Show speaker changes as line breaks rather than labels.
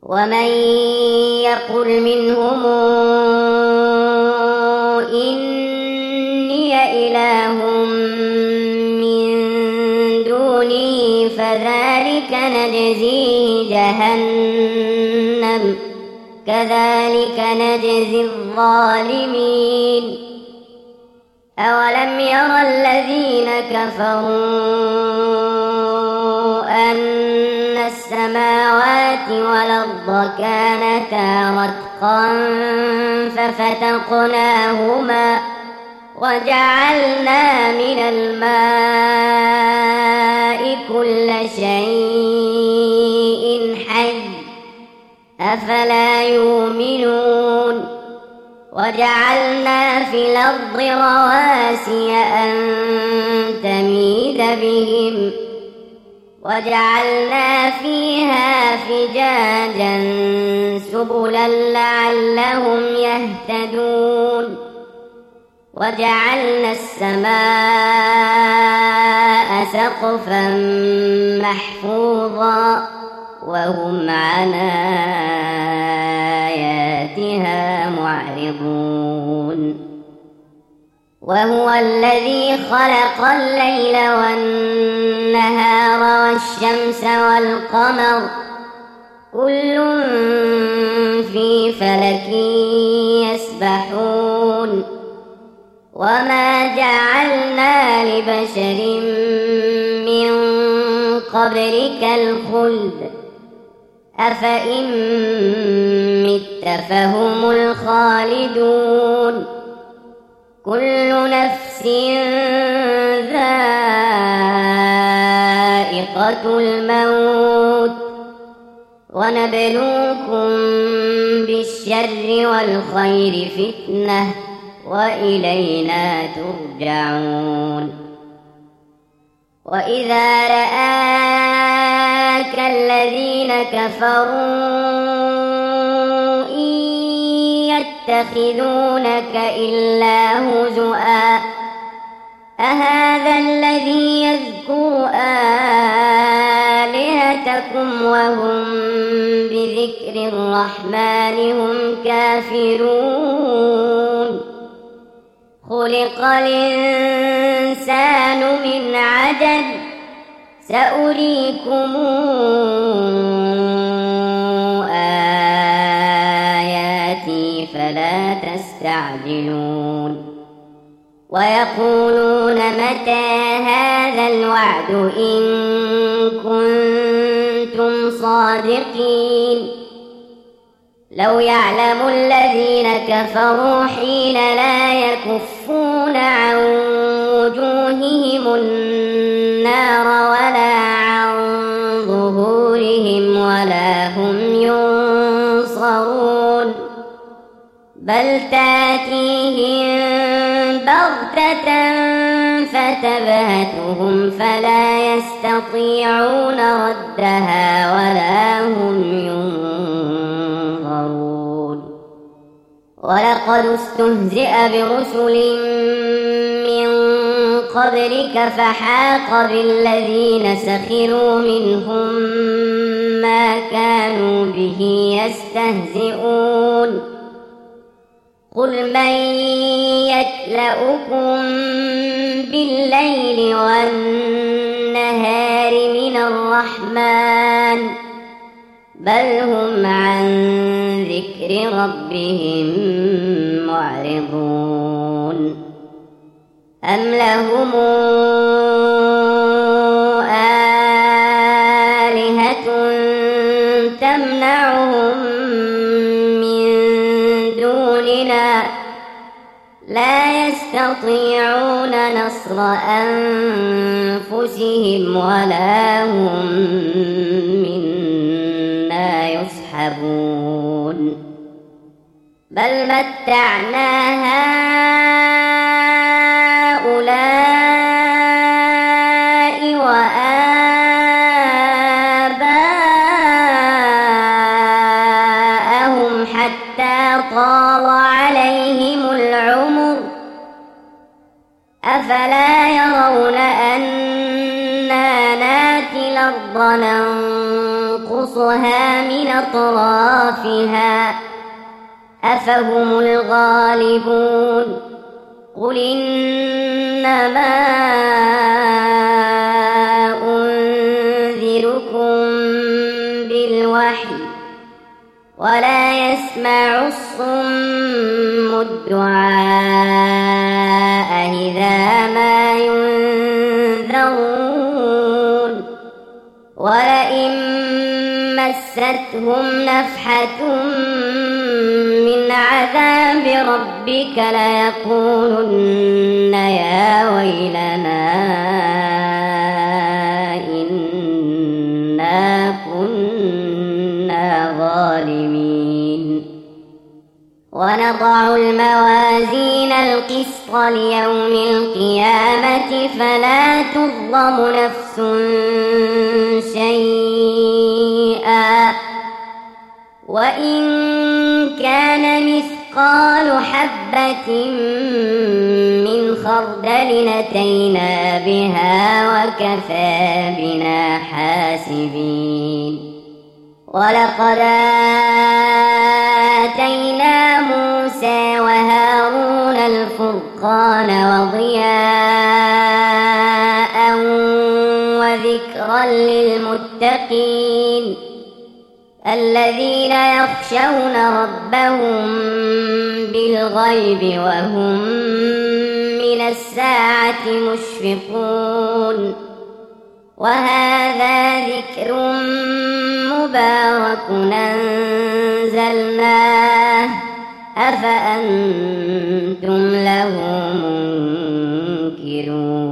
ومن يقل منهم إني إله من دونه فذلك نجزيه جهنم كذلك نجزي الظالمين أولم ير الذين كفروا أن السماوات والأرض كانتا رتقا ففتقناهما وجعلنا من الماء كل شيء حي أفلا يؤمنون وجعلنا في الأرض رواسي أن تميد بهم وجعلنا فيها فجاجا سبلا لعلهم يهتدون وجعلنا السماء سقفا محفوظا وهم عن آياتها معرضون وهو الذي خلق الليل والنهار والشمس والقمر كل في فلك يسبحون وما جعلنا لبشر من قبلك الخلد أفإن مت فهم الخالدون كل نفس ذائقة الموت ونبلوكم بالشر والخير فتنة وإلينا ترجعون وإذا رآك الذين كفروا إن يتخذونك إلا هزؤا أهذا الذي يذكر آلهتكم وهم بذكر الرحمن هم كافرون خلق الإنسان من عجل سأريكم آياتي فلا تستعجلون ويقولون متى هذا الوعد إن كنتم صادقين لو يعلم الذين كفروا حين لا يكفون عن وجوههم النار ولا عن ظهورهم ولا هم ينصرون بل تاتيهم بغتة فتبهتهم فلا يستطيعون ردها ولا هم ينظرون ولقد استهزئ برسل من قبلك فحاق بالذين سخروا منهم ما كانوا به يستهزئون قل من يكلؤكم بالليل والنهار من الرحمن بل هم عن ذكر ربهم معرضون أم لهم آلهة تمنعهم من دوننا لا يستطيعون نصر أنفسهم ولا هم منا يصحبون بل متعنا هؤلاء وآباءهم حتى طال عليهم العمر أفلا يرون أنا ناتي الأرض ننقصها من أطرافها أفهم الغالبون قل إنما أنذركم بالوحي ولا يسمع الصم الدعاء إذا ما ينذرون ولئن مستهم نفحة من عذاب ربك ليقولن يا ويلنا إنا كنا ظالمين ونضع الموازين القسط ليوم القيامة فلا تظلم نفس شيئا وإن كان مثقال حبة من خردل أتينا بها وكفى بنا حاسبين ولقد آتينا موسى وهارون الفرقان وضياء وذكرا للمتقين الذين يخشون ربهم بالغيب وهم من الساعة مشفقون وهذا ذكر مبارك أنزلناه أفأنتم له منكرون